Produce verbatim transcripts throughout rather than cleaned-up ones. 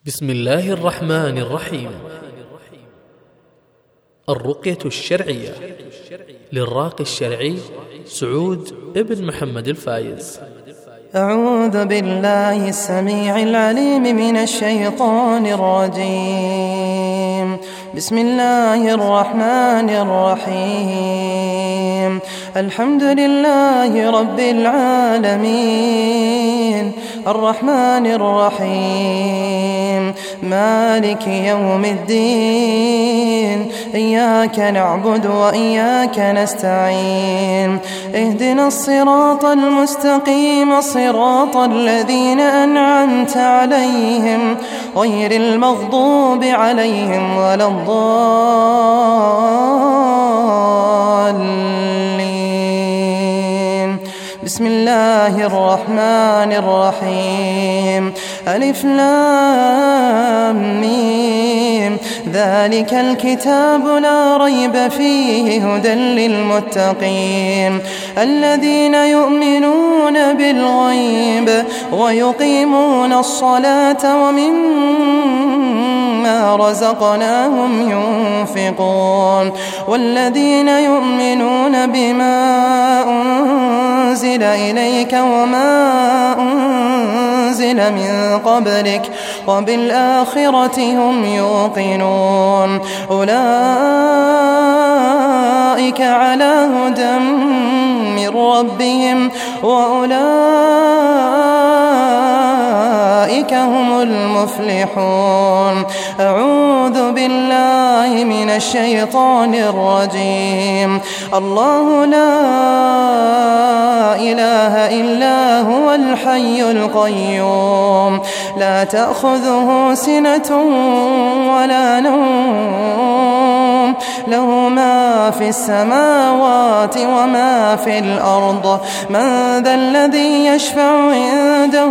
بسم الله الرحمن الرحيم. الرقية الشرعية للراقي الشرعي سعود ابن محمد الفايز. أعوذ بالله السميع العليم من الشيطان الرجيم. بسم الله الرحمن الرحيم. الحمد لله رب العالمين الرحمن الرحيم مالك يوم الدين. إياك نعبد وإياك نستعين. اهدنا الصراط المستقيم صراط الذين أنعمت عليهم غير المغضوب عليهم ولا الضالين. بسم الله الرحمن الرحيم. ألف لام ميم. ذلك الكتاب لا ريب فيه هدى للمتقين الذين يؤمنون بالغيب ويقيمون الصلاة ومما رزقناهم ينفقون والذين يؤمنون بما أنزل إليك وما أنزل من قبلك وبالآخرة هم يوقنون. أولئك على هدى من ربهم وأولئك هم المفلحون. أعوذ بالله من الشيطان الرجيم. الله لا إله إلا هو الحي القيوم لا تأخذه سنة ولا نوم له ما في السماوات وما في الأرض. من ذا الذي يشفع عنده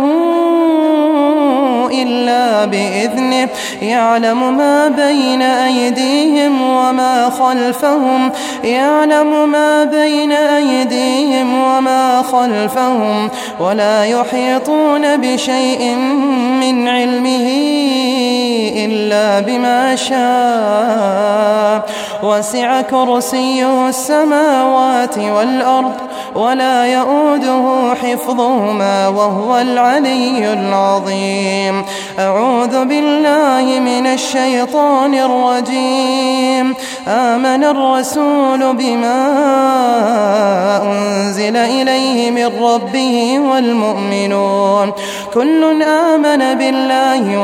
إلا بإذنه يعلم ما بين أيديهم وما خلفهم يعلم ما بين أيديهم وما خلفهم ولا يحيطون بشيء من علمه إلا بما شاء. وسع كرسيه السماوات والأرض ولا يؤوده حفظهما وهو العلي العظيم. أعوذ بالله من الشيطان الرجيم. آمن الرسول بما أنزل إليه من ربه والمؤمنون كل آمن بالله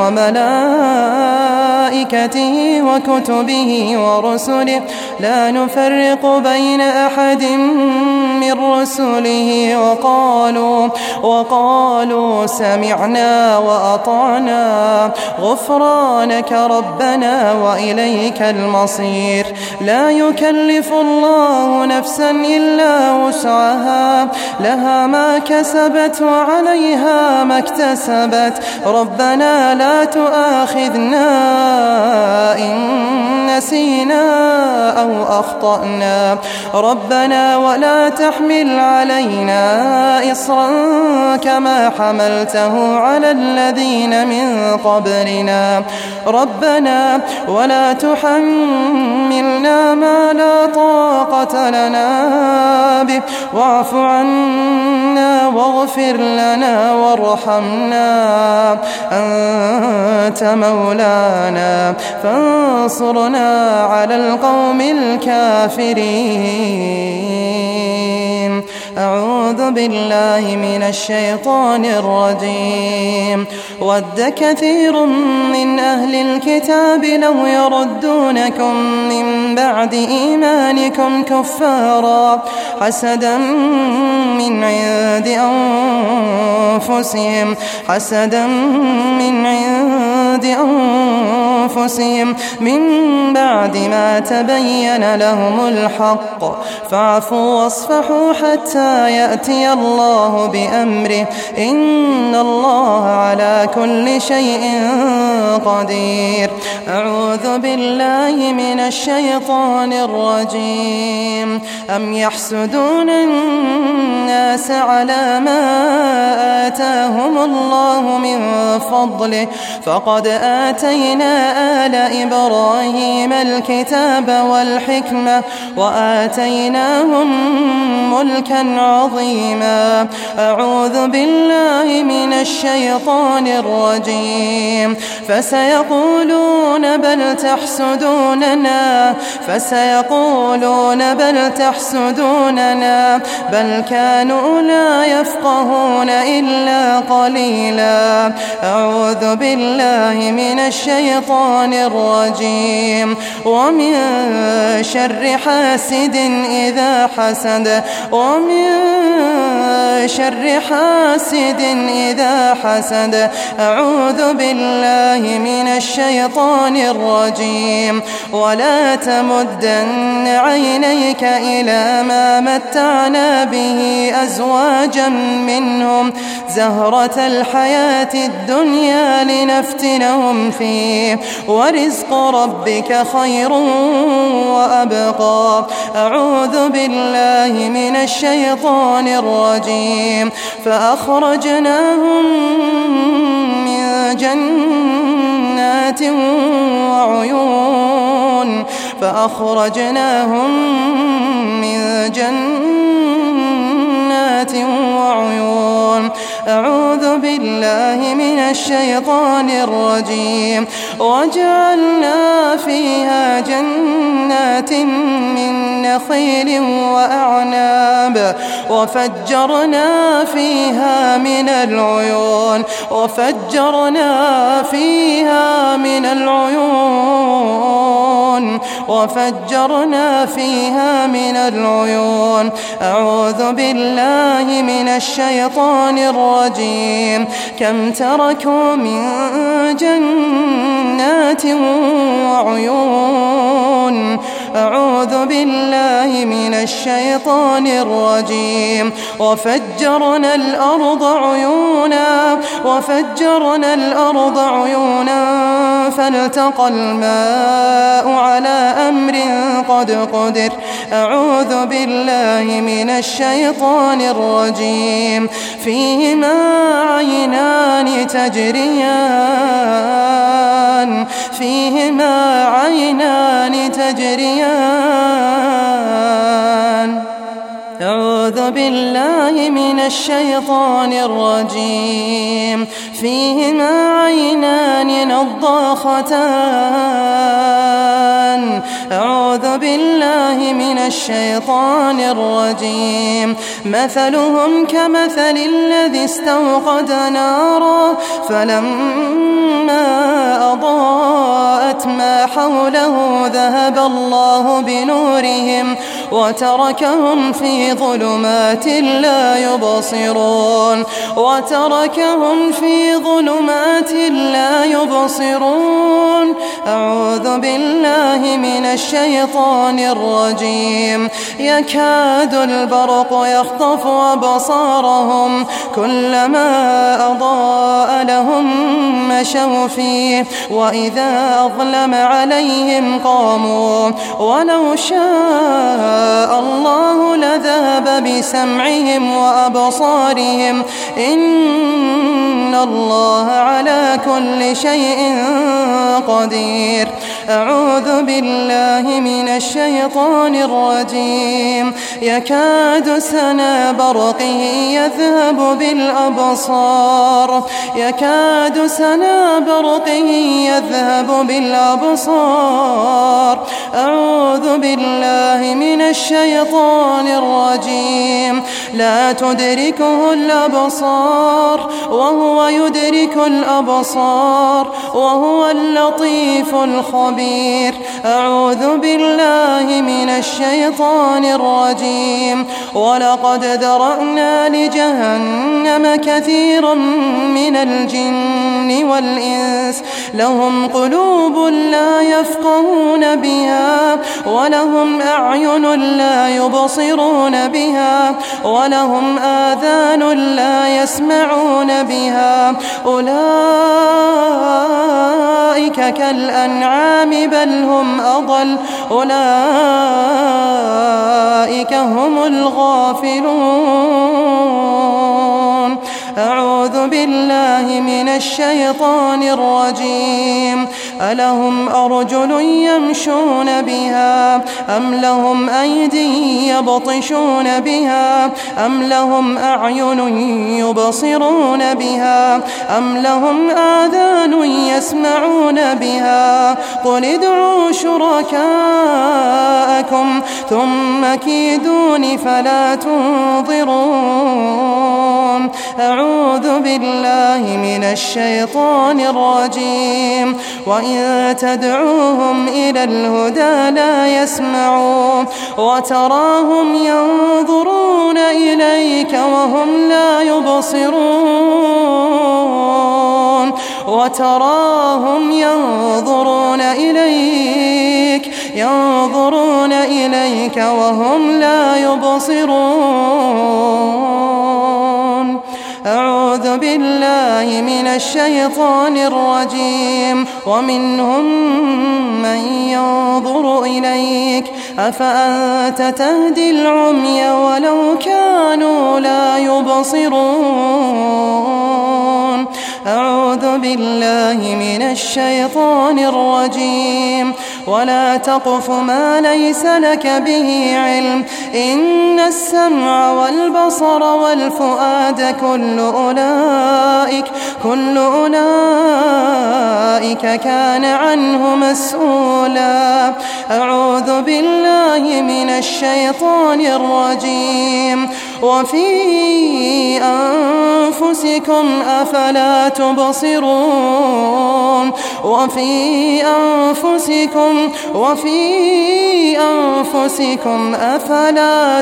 وملائكته وكتبه ورسله لا نفرق بين أحد من رسله وقالوا وقالوا سمعنا وأطعنا غفرانك ربنا وإليك المصير. لا يكلف الله نفسا إلا وسعها لها ما كسبت وعليها ما اكتسبت. ربنا لا تؤاخذنا إن نسينا أو أخطأنا ربنا ولا تحمل علينا إصرا كما حملته على الذين من قبلنا ربنا ولا تحملنا ما لا طاقة لنا به واعف عنا واغفر لنا وارحمنا أنت مولانا فانصرنا على القوم الكافرين. أعوذ بالله من الشيطان الرجيم. ود كثير من أهل الكتاب لو يردونكم من بعد إيمانكم كفارا حسدا من عند أنفسهم حسدا من عند أنفسهم من بعد ما تبين لهم الحق فاعفوا واصفحوا حتى يأتي الله بأمره إن الله على كل شيء قدير. أعوذ بالله من الشيطان الرجيم. أم يحسدون الناس على ما آتاهم الله من فضله فقد آتينا آل إبراهيم الكتاب والحكمة وآتيناهم ملكا عظيما. أعوذ بالله من الشيطان الرجيم. فسيقولون بل تحسدوننا فسيقولون بل تحسدوننا بل كانوا لا يفقهون إلا قليلا. أعوذ بالله من الشيطان الرجيم. ومن شر حاسد إذا حسد ومن شر حاسد إذا حسد. أعوذ بالله من الشيطان الرجيم. ولا تمدن عينيك إلى ما متعنا به أزواجا منهم زهرة الحياة الدنيا لنفتنهم فيه ورزق ربك خير وأبقى. أعوذ بالله من الشيطان الرجيم. فأخرجناهم من جنات وعيون فأخرجناهم من جنات وعيون. أعوذ بالله من الشيطان الرجيم. وجعلنا فيها جنات من نخيل وأعناب وفجرنا فيها من العيون وفجرنا فيها من العيون وفجرنا فيها من العيون. أعوذ بالله من الشيطان الرجيم. كم تركوا من جنات وعيون. أعوذ بالله من الشيطان الرجيم. وفجرنا الأرض عيونا وفجرنا الأرض عيونا فالتقى الماء على أمر قد قدر. أعوذ بالله من الشيطان الرجيم. فيهما عينان تجريان فيهما عينان تجريان. أعوذ بالله من الشيطان الرجيم. فيهما عينان نضاختان. أعوذ بالله من الشيطان الرجيم. مثلهم كمثل الذي استوقد نارا فلما أضاءت ما حوله ذهب الله بنورهم وتركهم في ظلمات لا يبصرون وتركهم في ظلمات لا يبصرون. أعوذ بالله من الشيطان الرجيم. يكاد البرق يخطف أبصارهم كلما أضاء لهم مشوا فيه وإذا أظلم عليهم قاموا ولو شاء الله لذهب بسمعهم وأبصارهم إن الله على كل شيء قدير. أعوذ بالله من الشيطان الرجيم. يكاد سنا برقه يذهب بالأبصار يكاد سنا برقه يذهب بالأبصار. أعوذ بالله من الشيطان الرجيم. لا تدركه الأبصار وهو يدرك الأبصار وهو اللطيف الخبير. خبير. أعوذ بالله من الشيطان الرجيم. ولقد ذرأنا لجهنم كثيرا من الجن والإنس لهم قلوب لا يفقهون بها ولهم أعين لا يبصرون بها ولهم آذان لا يسمعون بها أولئك كالأنعام بل هم أضل أولئك هم الغافلون. أعوذ بالله من الشيطان الرجيم. ألهم أرجل يمشون بها أم لهم أيدي يبطشون بها أم لهم أعين يبصرون بها أم لهم آذان يسمعون بها قل ادعوا شركاءكم ثم كيدون فلا تنظرون. أعوذ بالله من الشيطان الرجيم. وإن تدعوهم إلى الهدى لا يسمعون وتراهم ينظرون إليك وهم لا يبصرون وتراهم ينظرون إليك ينظرون إليك وهم لا يبصرون. أعوذ بالله من الشيطان الرجيم. ومنهم من ينظر إليك أفأنت تهدي العمي ولو كانوا لا يبصرون. أعوذ بالله من الشيطان الرجيم. ولا تقف ما ليس لك به علم إن السمع والبصر والفؤاد كل أولئك كل أولئك كان عنه مسؤولا. أعوذ بالله من الشيطان الرجيم. وفي أنفسكم أفلا تبصرون وفي أنفسكم وفي أنفسكم أفلا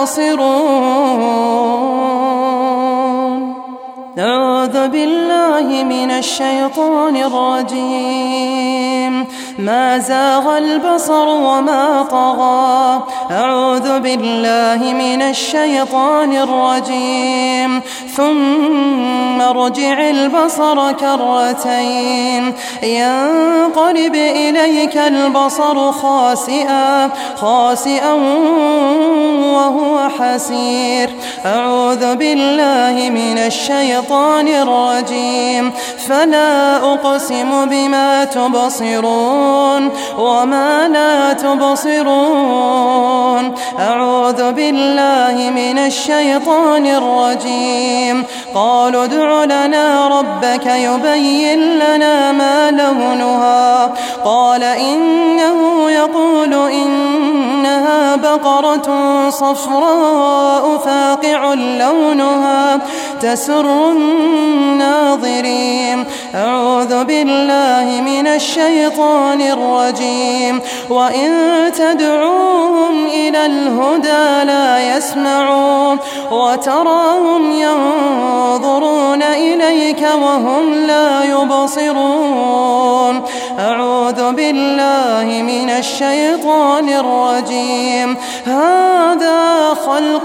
تبصرون. أعوذ بالله من الشيطان الرجيم. ما زاغ البصر وما طغى. أعوذ بالله من الشيطان الرجيم. ثم ارجع البصر كرتين ينقلب إليك البصر خاسئا خاسئا وهو حسير. أعوذ بالله من الشيطان الرجيم. فلا أقسم بما تبصرون وما لا تبصرون. أعوذ بالله من الشيطان الرجيم. قالوا ادع لنا ربك يبين لنا ما لونها قال إنه يقول إنها بقرة صفراء فاقع لونها تسر الناظرين. أعوذ بالله من الشيطان الرجيم. وإن تدعوهم إلى الهدى لا يسمعون وتراهم ينظرون إليك وهم لا يبصرون. أعوذ بالله من الشيطان الرجيم. هذا خلق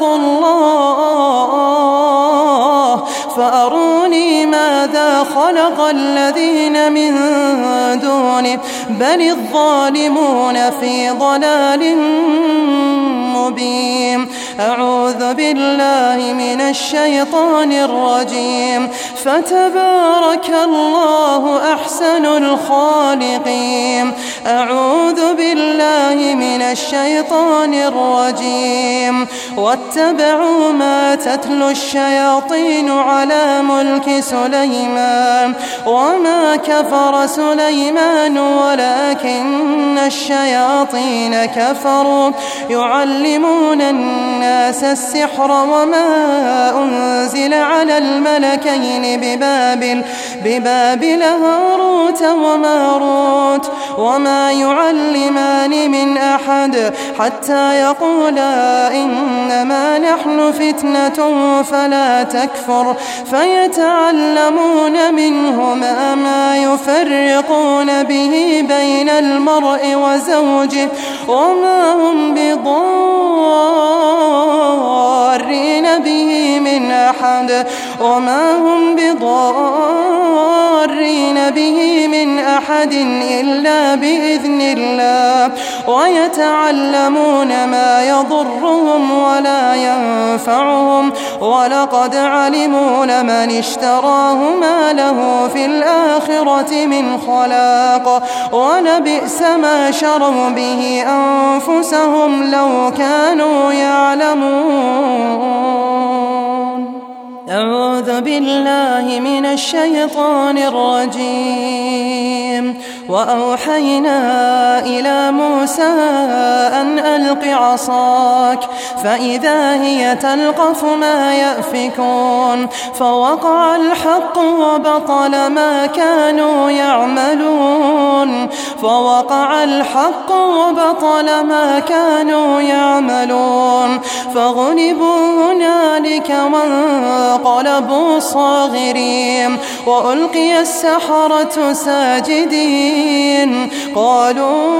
الله فأروني ماذا خلق الذين من دونه بل الظالمون في ضلال مبين. أعوذ بالله من الشيطان الرجيم. فتبارك الله أحسن الخالقين. أعوذ بالله من الشيطان الرجيم. واتبعوا ما تتلو الشياطين على ملك سليمان وما كفر سليمان ولكن الشياطين كفروا يعلمون الناس السحر وما أنزل على الملكين ببابل ببابل هاروت وماروت وما يعلمان من أحد حتى يقولا إنما نحن فتنة فلا تكفر فيتعلمون منهما ما يفرقون به بين المرء وزوجه وما هم بضارين به من أحد وما هم بضارين به من أحد إلا بإذن الله ويتعلمون ما يضرهم ولا ينفعهم ولقد علموا لمن اشتراه ما له في الآخرة من خلاق ولبئس ما شروا به أنفسهم لو كانوا يعلمون. أعوذ بالله من الشيطان الرجيم. وأوحينا إلى موسى أن ألق عصاك فإذا هي تلقف ما يأفكون فوقع الحق وبطل ما كانوا يعملون فوقع الحق وبطل ما كانوا يعملون فغلبوا هنالك وانقلبوا صاغرين وألقي السحرة ساجدين قالوا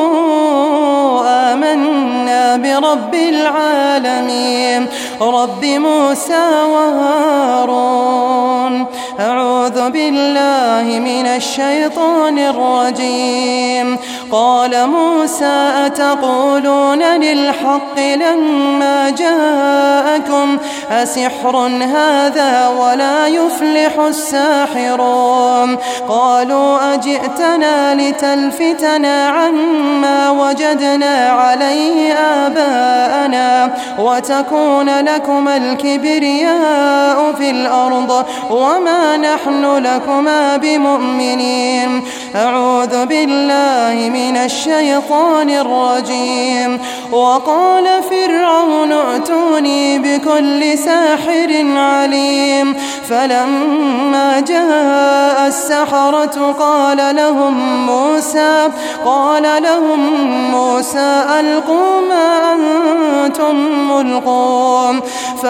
آمنا برب العالمين رب موسى وهارون. أعوذ بالله من الشيطان الرجيم. قال موسى أتقولون للحق لما جاءكم أسحر هذا ولا يفلح الساحرون قالوا أجئتنا لتلفتنا عما وجدنا عليه آباءنا وتكون لكما الكبرياء في الأرض وما نحن لكما بمؤمنين. أعوذ بالله من الشيطان الرجيم. وقال فرعون ائتوني بكل ساحر عليم فلما جاء السحرة قال لهم موسى قال لهم موسى ألقوا ما أنتم ملقون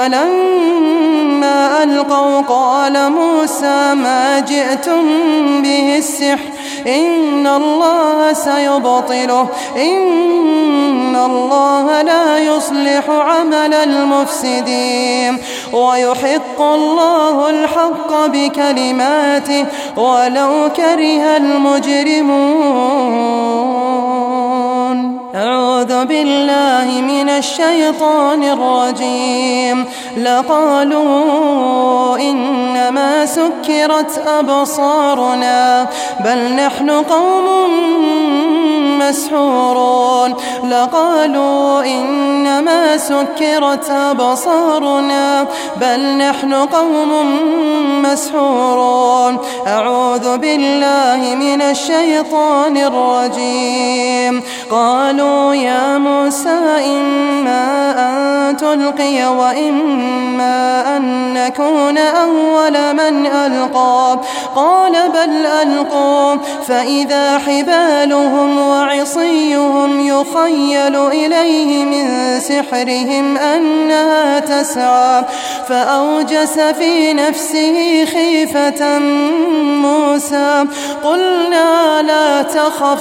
فلما ألقوا قال موسى ما جئتم به السحر إن الله سيبطله إن الله لا يصلح عمل المفسدين ويحق الله الحق بكلماته ولو كره المجرمون. أعوذ بالله من الشيطان الرجيم. لقالوا إنما سكرت أبصارنا بل نحن قوم مسحورون لقالوا إنما سكرت أبصارنا بل نحن قوم مسحورون. أعوذ بالله من الشيطان الرجيم. قالوا يا موسى إما أن تلقي وإما أن نكون أول من ألقى قال بل ألقوا فإذا حبالهم وعصيهم يخيل إليه من سحرهم أنها تسعى فأوجس في نفسه خيفة موسى قلنا لا تخف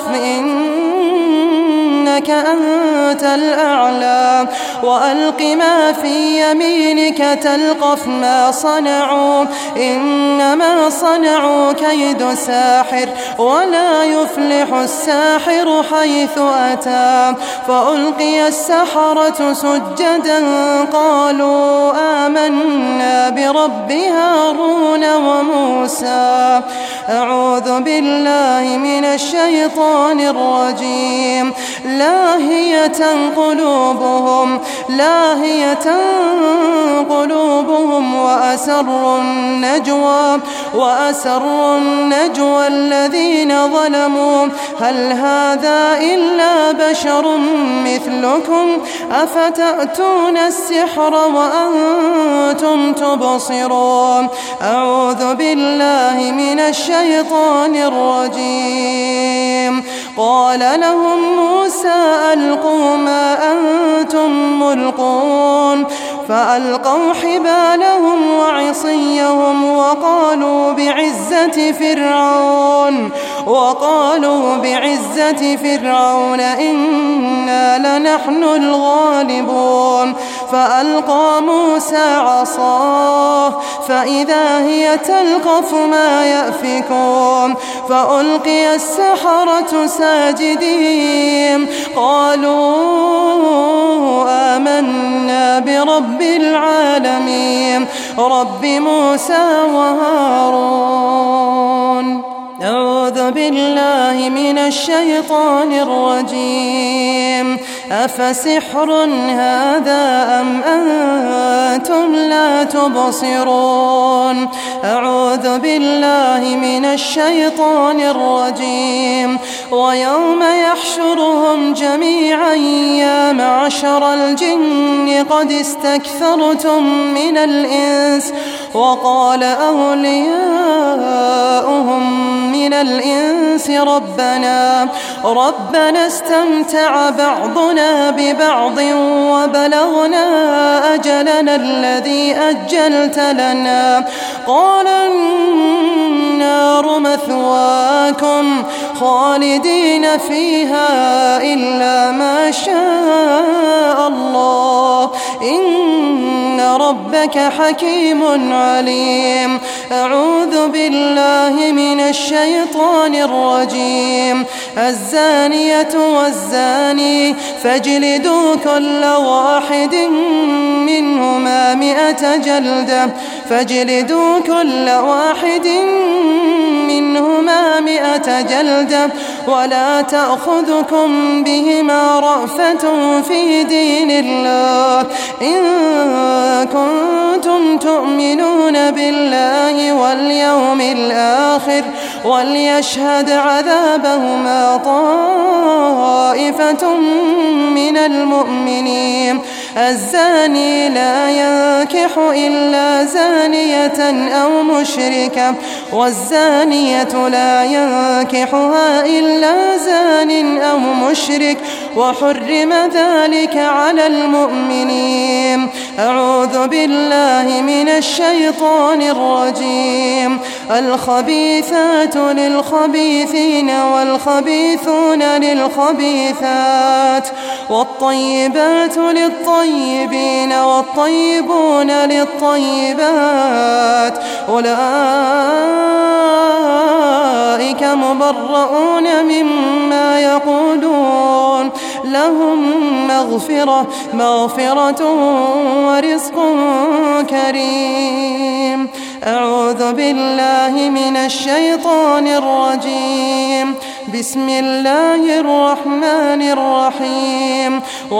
إنك أنت الأعلى وألق ما في يمينك تلقف ما صنعوا إنما صنعوا كيد ساحر ولا يفلح الساحر حيث أتى فألقي السحرة سجدا قالوا آمنا برب هارون وموسى. أعوذ بالله من الشيطان الرجيم. لاهية قلوبهم لاهية قلوبهم وأسروا النجوى وأسروا النجوى الذين ظلموا هل هذا إلا بشر مثلكم أفتأتون السحر وأنتم تبصرون. أعوذ بالله من الشيطان الرجيم. قال لهم موسى ألقوا ما أنتم ملقون فألقوا حبالهم وعصيهم وقالوا بعزة فرعون وقالوا بعزة فرعون إنا لنحن الغالبون فألقى موسى عصاه فإذا هي تلقف ما يأفكون فألقي السحرة ساجدين قالوا آمنا برب العالمين رب موسى وهارون. أعوذ بالله من الشيطان الرجيم. أفسحر هذا أم أنتم لا تبصرون. أعوذ بالله من الشيطان الرجيم. ويوم يحشرهم جميعا يا معشر الجن قد استكثرتم من الإنس وقال أولياؤهم من الإنس ربنا ربنا استمتع بعضنا ببعض وبلغنا أجلنا الذي أجلت لنا قال النار مثواكم خالدين فيها إلا ما شاء الله إن ربك حكيم عليم. أعوذ بالله من الشيطان الرجيم. الزانية والزاني فاجلدوا كل واحد منهما مئة جلدة فاجلدوا كل واحد منهما مئة جلدة ولا تأخذكم بهما رأفة في دين الله إن كنتم تؤمنون بالله واليوم الآخر وليشهد عذابهما طائفة من المؤمنين. الزاني لا ينكح إلا زانية أو مشركة والزانية لا ينكحها إلا زان أو مشرك وحرم ذلك على المؤمنين. أعوذ بالله من الشيطان الرجيم. الخبيثات للخبيثين والخبيثون للخبيثات والطيبات للطيبين والطيبون للطيبات أولئك مبرؤون مما يقولون لهم مغفرة مغفرة ورزق كريم. أعوذ بالله من الشيطان الرجيم. بسم الله الرحمن الرحيم.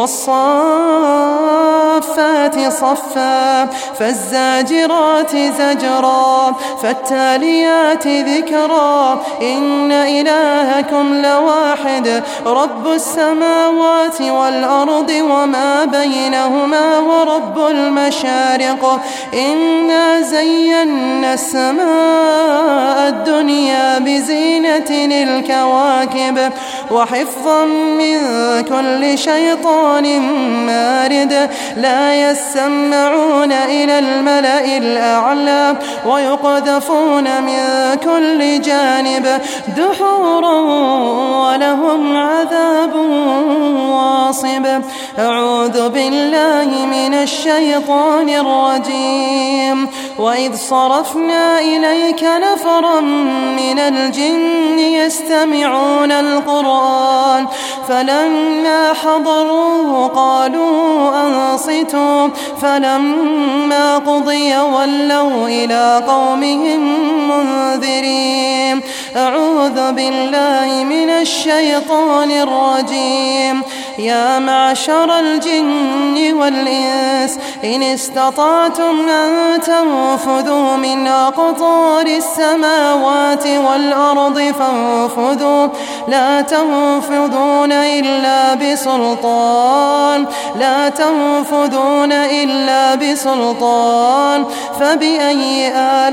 والصافات صفا فالزاجرات زجرا فالتاليات ذكرا إن إلهكم لواحد رب السماوات والأرض وما بينهما ورب المشارق إنا زينا السماء الدنيا بزينة الكواكب وحفظا من كل شيطان مارد لا يسمعون إلى الملأ الأعلى ويقذفون من كل جانب دحورا ولهم عذاب واصب. أعوذ بالله من الشيطان الرجيم. وإذ صرفنا إليك نفرا من الجن يستمعون القرآن فلما حضروه قالوا أنصتوا فلما قضي ولوا إلى قومهم منذرين. أعوذ بالله من الشيطان الرجيم. يا معشر الجن والإنس إن استطعتم أن تنفذوا من أقطار السماوات والأرض فانفذوا لا تنفذون إلا بسلطان لا تنفذون إلا بسلطان فبأي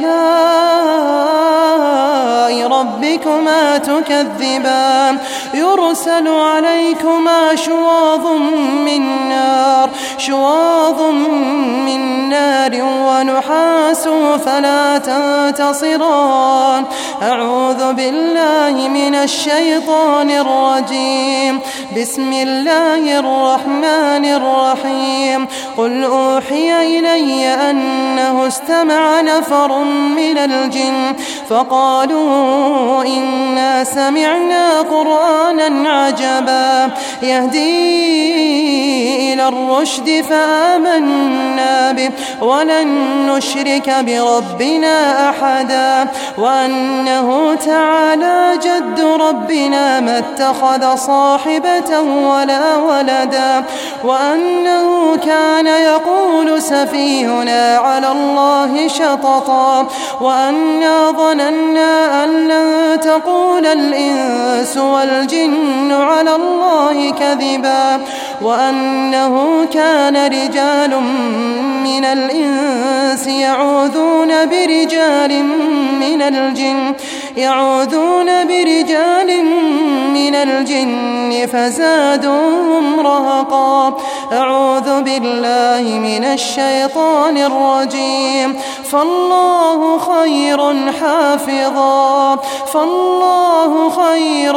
آلاء ربكما تكذبان يرسل عليكما شواظ من نار شواظ من نار ونحاس فلا تنتصران أعوذ بالله من الشيطان الرجيم بسم الله الرحمن الرحيم قل أوحي إلي أنه استمع نفر من الجن فقالوا إنا سمعنا قرآنا عجبا يهدي إلى الرشد فآمنا به ولن نشرك بربنا أحدا وأنه تعالى جد ربنا ما اتخذ صاحبة ولا ولدا وأنه كان يقول سفيهنا على الله شططا وأنا ظننا أن لن تقول الإنس والجن على الله كذبا وأنه كان رجال من الإنس يعوذون برجال من الجن يعوذون برجال من الجن فزادوهم رهقا أعوذ بالله من الشيطان الرجيم فالله خير حافظا فالله خير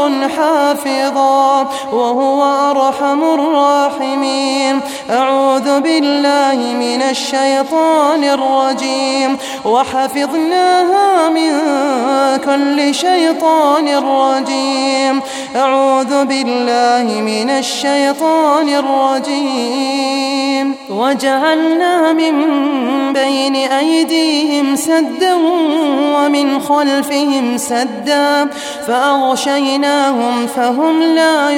حافظا وهو أرحم الراحمين أعوذ بالله من الشيطان الرجيم وحفظناها من كل شيطان رجيم أعوذ بالله من الشيطان الرجيم وجعلنا من بين أيديهم سدا ومن خلفهم سدا فأغشيناهم فهم لا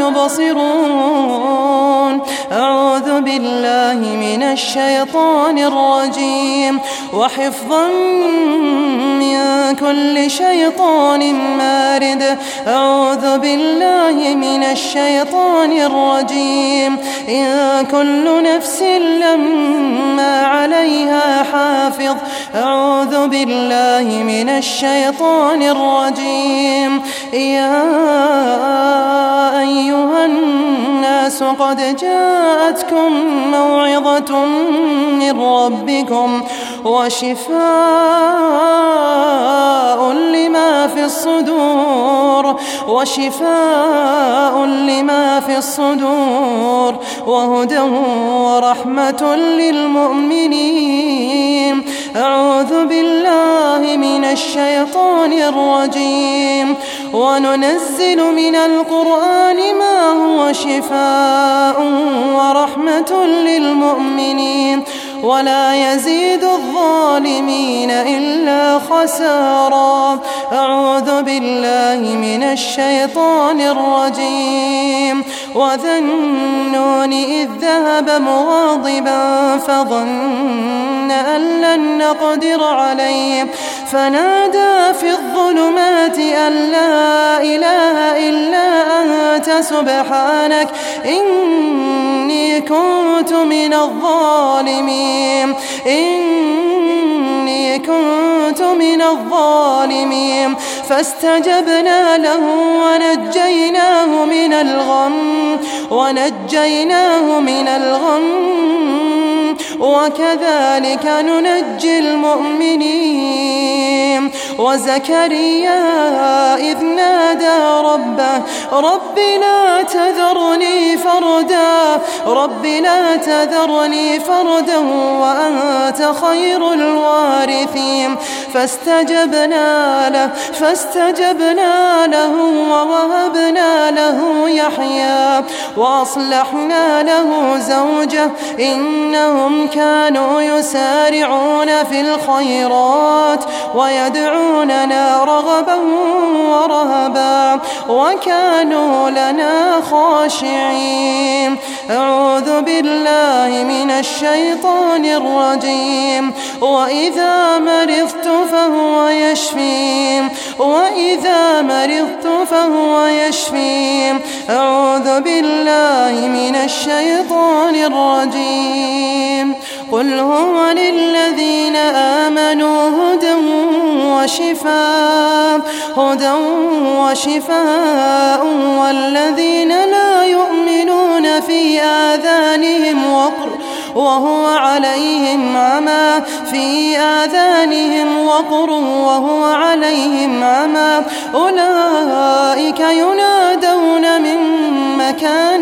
يبصرون أعوذ بالله من الشيطان الرجيم وحفظا من كل شيطان مارد أعوذ بالله من الشيطان الرجيم إن كل نفس لما عليها حافظ أعوذ بالله من الشيطان الرجيم يا أيها الناس قد جاءتكم موعظة من ربكم وشفاء لما في الصدور وشفاء لما في الصدور وهدى ورحمة للمؤمنين أعوذ بالله من الشيطان الرجيم وننزل من القرآن ما هو شفاء ورحمة للمؤمنين ولا يزيد الظالمين إلا خسارا أعوذ بالله من الشيطان الرجيم وذا النون إذ ذهب مغاضبا فظن أن لن نقدر عليه فنادى في الظلمات أن لا إله إلا أنت سبحانك إني كنت من الظالمين إني كنت من الظالمين فاستجبنا له ونجيناه من الغم ونجيناه من الغم وكذلك ننجي المؤمنين وزكريا إذ نادى ربه رب لا تذرني فردا رب لا تذرني فردا وأنت خير الوارثين فاستجبنا له فاستجبنا له ووهبنا له يحيى وأصلحنا له زوجه إنهم كانوا يسارعون في الخيرات ويدعوننا رغبا ورهبا وكانوا لنا خاشعين. أعوذ بالله من الشيطان الرجيم. وإذا مرضت فهو يشفين وإذا مرضت فهو يشفين. أعوذ بالله من الشيطان الرجيم. قل هو للذين آمنوا هدى وشفاء هدى وشفاء والذين لا يؤمنون في آذانهم وقر وهو عليهم عمى في آذانهم وقر وهو عليهم عمى أولئك ينادون من مكان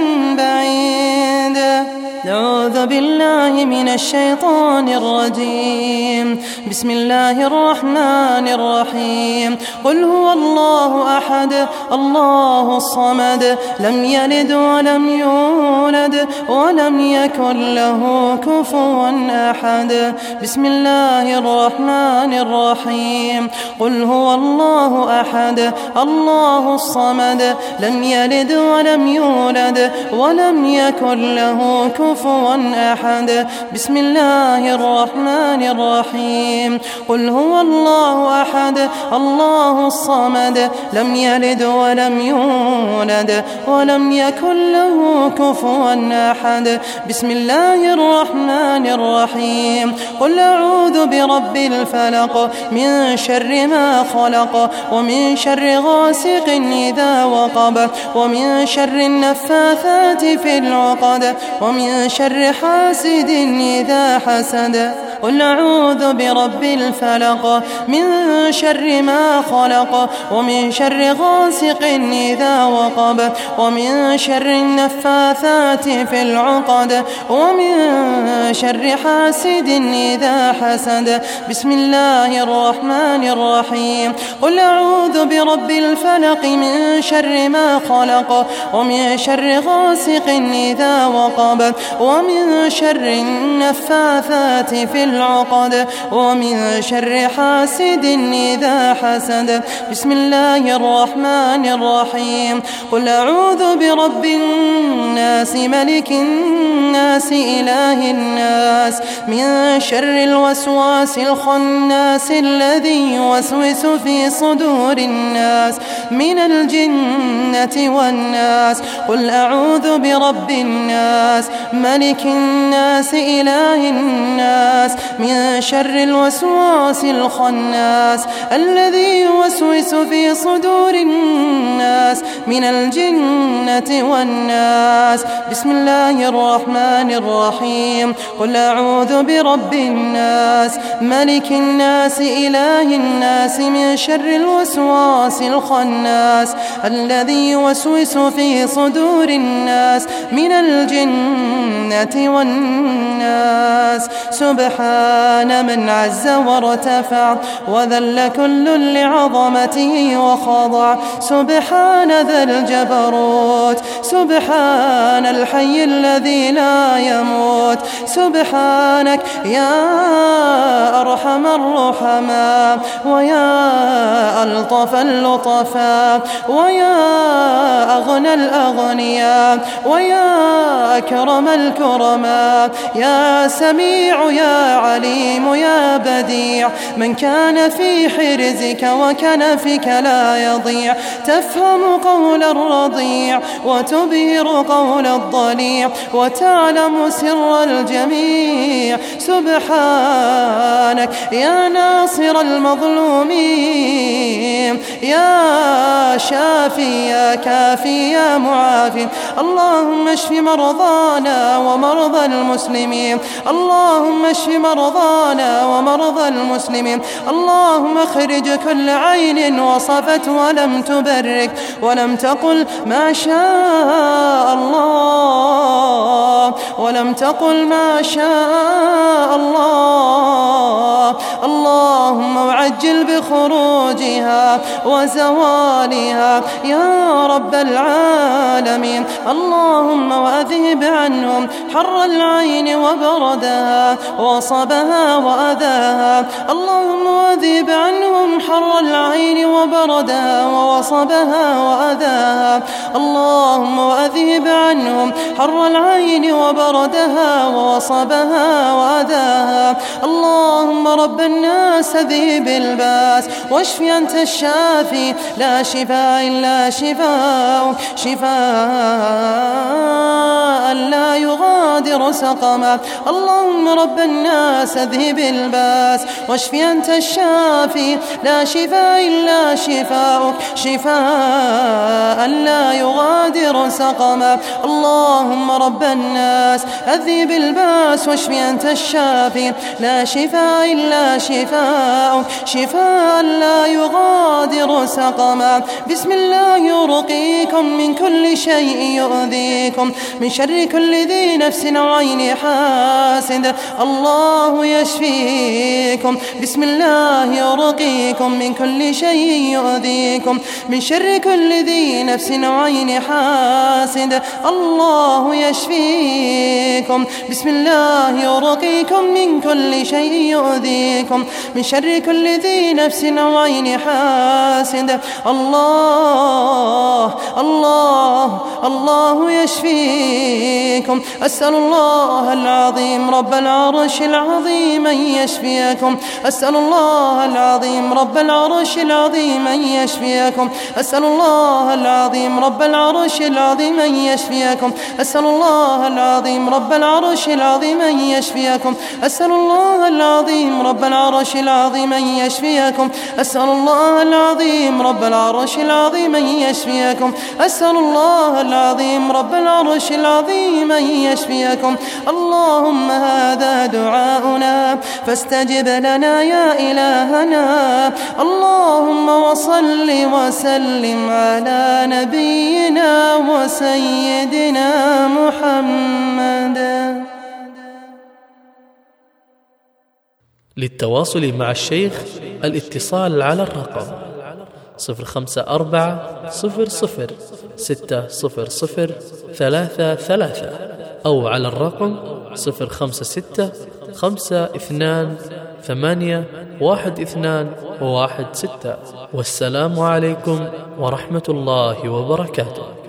بعيد. أعوذ بالله من الشيطان الرجيم. بسم الله الرحمن الرحيم. قل هو الله أحد الله الصمد لم يلد ولم يولد ولم يكن له كفوا أحد. بسم الله الرحمن الرحيم. قل هو الله أحد الله الصمد لم يلد ولم يولد ولم يكن له كفوا أحد. بسم الله الرحمن الرحيم. قل هو الله أحد الله الصمد لم يلد ولم يولد ولم يكن له كفوا أحد. بسم الله الرحمن الرحيم. قل أعوذ برب الفلق من شر ما خلق ومن شر غاسق إذا وقب ومن شر النفاثات في العقد ومن شر حاسد إذا حسد. قل أعوذ برب الفلق من شر ما خلق ومن شر غاسق إذا وقب ومن شر النفاثات في العقد ومن شر حاسد إذا حسد. بسم الله الرحمن الرحيم. قل أعوذ برب الفلق من شر ما خلق ومن شر غاسق إذا وقب ومن شر النفاثات في العقد ومن شر حاسد إذا حسد. بسم الله الرحمن الرحيم. قل أعوذ برب الناس ملك الناس إله الناس من شر الوسواس الخناس الذي يوسوس في صدور الناس من الجنة والناس. قل أعوذ برب الناس ملك الناس إله الناس من شر الوسواس الخناس الذي يوسوس في صدور الناس من الجنة والناس. بسم الله الرحمن الرحيم. قل أعوذ برب الناس ملك الناس إله الناس من شر الوسواس الخناس الذي يوسوس في صدور الناس من الجنة والناس. سبحان من عز وارتفع وذل كل لعظمته وخضع. سبحان ذا الجبروت سبحان الحي الذي لا يموت. سبحانك يا أرحم الرحماء ويا ألطف اللطفاء ويا أغنى الأغنياء ويا أكرم الكرماء. يا سميع يا عليم يا بديع من كان في حرزك وكنفك لا يضيع. تفهم قول الرضيع وتبهر قول الضليع وتعلم سر الجميع. سبحانك يا ناصر المظلومين يا شافي يا كافي يا معافي. اللهم اشف مرضانا ومرضى المسلمين. اللهم اشف مرضانا ومرضى المسلمين. اللهم اخرج كل عين وصفت ولم تبرك ولم تقل ما شاء الله ولم تقل ما شاء الله. اللهم وعجل بخروجها وزوالها يا رب العالمين. اللهم وأذهب عنهم حر العين وبردها وصبها وأذاها. اللهم وأذهب عنهم حر العين وبردها ووصبها وأذاها. اللهم وأذهب عنهم حر العين وبردها ووصبها وأذاها. اللهم رب الناس ذهب الباس واشف أنت الشافي لا شفاء إلا شفاء شفاء لا يغادر سقما. اللهم رب الناس ذهب الباس واشف أنت الشافي لا شفاء إلا شفاء شفاء لا يغادر سقما. اللهم رب الناس أذهب الباس واشف أنت الشافي لا شفاء إلا شفاء شفاء لا يغادر سقما. بسم الله يرقيكم من كل شيء يؤذيكم من شر كل ذي نفس وعين حاسد. الله يشفيكم. بسم الله يرقيكم من كل شيء يؤذيكم من شر كل ذي نفس وعين حاسد. الله يشفيكم. بسم الله يرقيكم من كل شيء يؤذيكم من شر كل ذي نفس وعين حاسد. الله الله الله يشفيكم. أسأل الله العظيم رب العرش العظيم أن يشفيكم. أسأل الله العظيم رب العرش العظيم أن يشفيكم. أسأل الله العظيم رب العرش العظيم أن يشفيكم. أسأل الله العظيم رب العرش العظيم أن يشفيكم. أسأل الله العظيم رب العرش العظيم أن يشفيكم. أسأل الله العظيم رب العرش العظيم أن يشفيكم. أسأل الله العظيم رب العرش العظيم أن يشفيكم. اللهم هذا دعاؤنا فاستجب لنا يا إلهنا. اللهم وصل وسلم على نبينا وسيدنا محمد. للتواصل مع الشيخ الاتصال على الرقم صفر خمسة أربعة صفر صفر ستة صفر صفر ثلاثة ثلاثة أو على الرقم صفر خمسة ستة خمسة اثنان ثمانية واحد اثنان واحد ستة. والسلام عليكم ورحمة الله وبركاته.